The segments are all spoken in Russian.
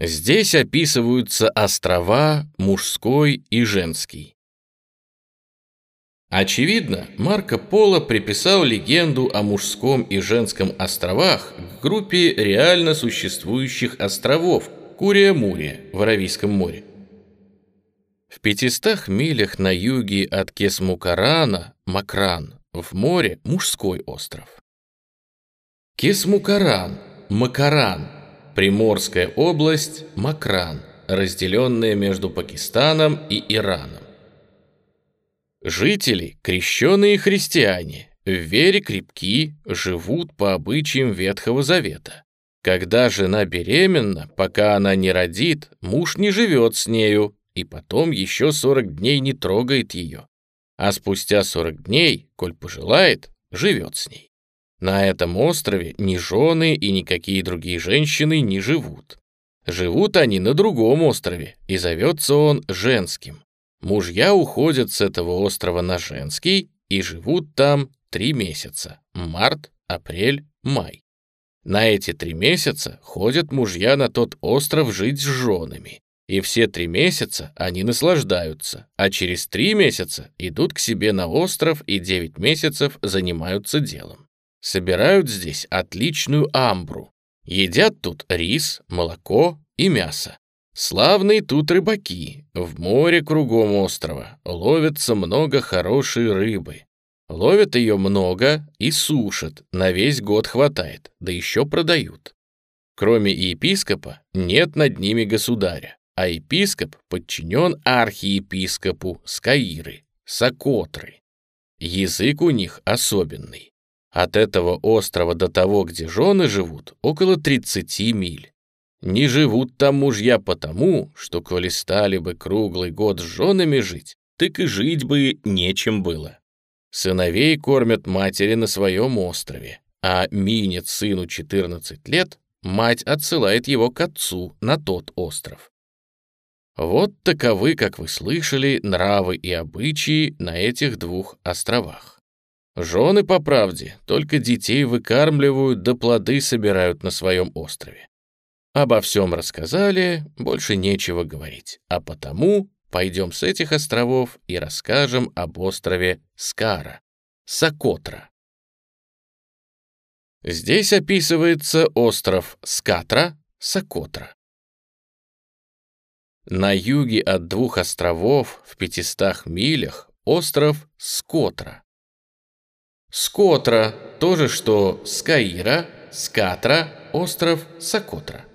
Здесь описываются острова мужской и женский. Очевидно, Марко Поло приписал легенду о мужском и женском островах к группе реально существующих островов Курия-Мурия в Аравийском море. В 500 милях на юге от Кесмукарана, Макран, в море мужской остров. Кесмукаран, Макаран, Приморская область, Макран, разделенная между Пакистаном и Ираном. Жители, крещеные христиане, в вере крепки, живут по обычаям Ветхого Завета. Когда жена беременна, пока она не родит, муж не живет с нею, и потом еще 40 дней не трогает ее. А спустя 40 дней, коль пожелает, живет с ней. На этом острове ни жены и никакие другие женщины не живут. Живут они на другом острове, и зовется он женским. Мужья уходят с этого острова на женский и живут там 3 месяца – март, апрель, май. На эти 3 месяца ходят мужья на тот остров жить с женами. И все 3 месяца они наслаждаются, а через 3 месяца идут к себе на остров и 9 месяцев занимаются делом. Собирают здесь отличную амбру. Едят тут рис, молоко и мясо. Славные тут рыбаки. В море кругом острова ловится много хорошей рыбы. Ловят ее много и сушат, на весь год хватает, да еще продают. Кроме епископа нет над ними государя. А епископ подчинен архиепископу Скаиры, Сокотры. Язык у них особенный. От этого острова до того, где жены живут, около 30 миль. Не живут там мужья потому, что коли стали бы круглый год с женами жить, так и жить бы нечем было. Сыновей кормят матери на своем острове, а минет сыну 14 лет, мать отсылает его к отцу на тот остров. Вот таковы, как вы слышали, нравы и обычаи на этих 2 островах. Жены, по правде, только детей выкармливают да плоды собирают на своем острове. Обо всем рассказали, больше нечего говорить, а потому пойдем с этих островов и расскажем об острове Скара, Сокотра. Здесь описывается остров Скатра, Сокотра. На юге от 2 островов в 500 милях остров Скотра. Скотра – то же, что Скаира, Скатра, остров Сокотра.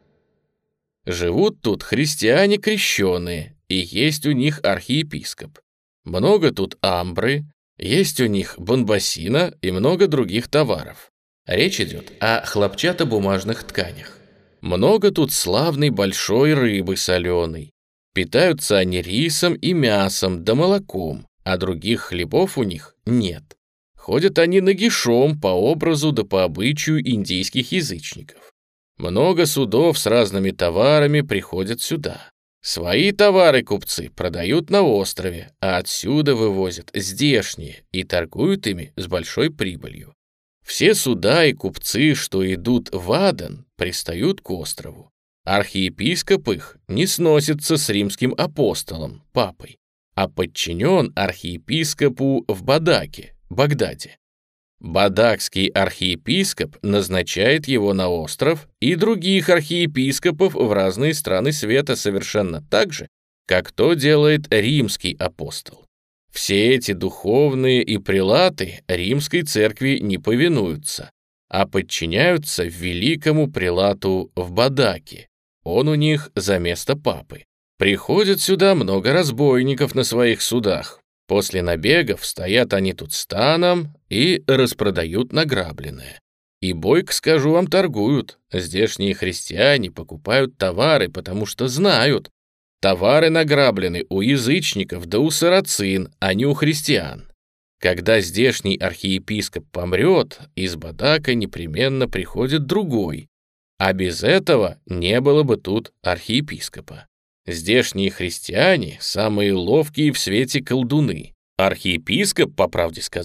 Живут тут христиане крещеные, и есть у них архиепископ. Много тут амбры, есть у них бонбасина и много других товаров. Речь идет о хлопчатобумажных тканях. Много тут славной большой рыбы соленой. Питаются они рисом и мясом да молоком, а других хлебов у них нет. Ходят они нагишом по образу да по обычаю индийских язычников. Много судов с разными товарами приходят сюда. Свои товары купцы продают на острове, а отсюда вывозят здешние и торгуют ими с большой прибылью. Все суда и купцы, что идут в Аден, пристают к острову. Архиепископ их не сносится с римским апостолом, папой, а подчинен архиепископу в Бадаке, Багдаде. Бадакский архиепископ назначает его на остров и других архиепископов в разные страны света совершенно так же, как то делает римский апостол. Все эти духовные и прелаты римской церкви не повинуются, а подчиняются великому прелату в Бадаке. Он у них за место папы. Приходит сюда много разбойников на своих судах. После набегов стоят они тут станом и распродают награбленное. И бойко, скажу вам, торгуют. Здешние христиане покупают товары, потому что знают. Товары награблены у язычников да у сарацин, а не у христиан. Когда здешний архиепископ помрет, из Бадака непременно приходит другой, а без этого не было бы тут архиепископа. Здешние христиане – самые ловкие в свете колдуны. Архиепископ, по правде сказать,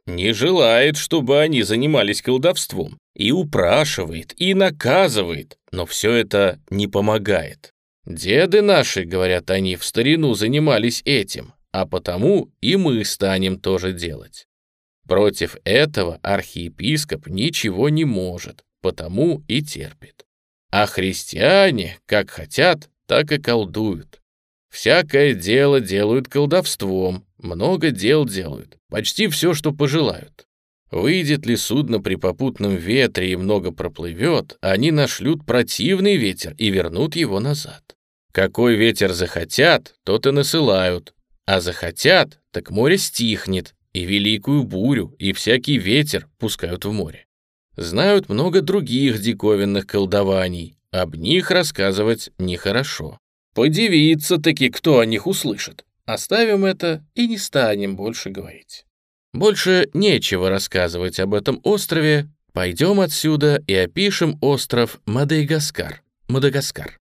не желает, чтобы они занимались колдовством, и упрашивает, и наказывает, но все это не помогает. Деды наши, говорят они, в старину занимались этим, а потому и мы станем тоже делать. Против этого архиепископ ничего не может, потому и терпит. А христиане, как хотят, так и колдуют. Всякое дело делают колдовством, много дел делают, почти все, что пожелают. Выйдет ли судно при попутном ветре и много проплывет, они нашлют противный ветер и вернут его назад. Какой ветер захотят, тот и насылают, а захотят, так море стихнет, и великую бурю, и всякий ветер пускают в море. Знают много других диковинных колдований, об них рассказывать нехорошо. Подивится-таки, кто о них услышит. Оставим это и не станем больше говорить. Больше нечего рассказывать об этом острове. Пойдем отсюда и опишем остров Мадагаскар.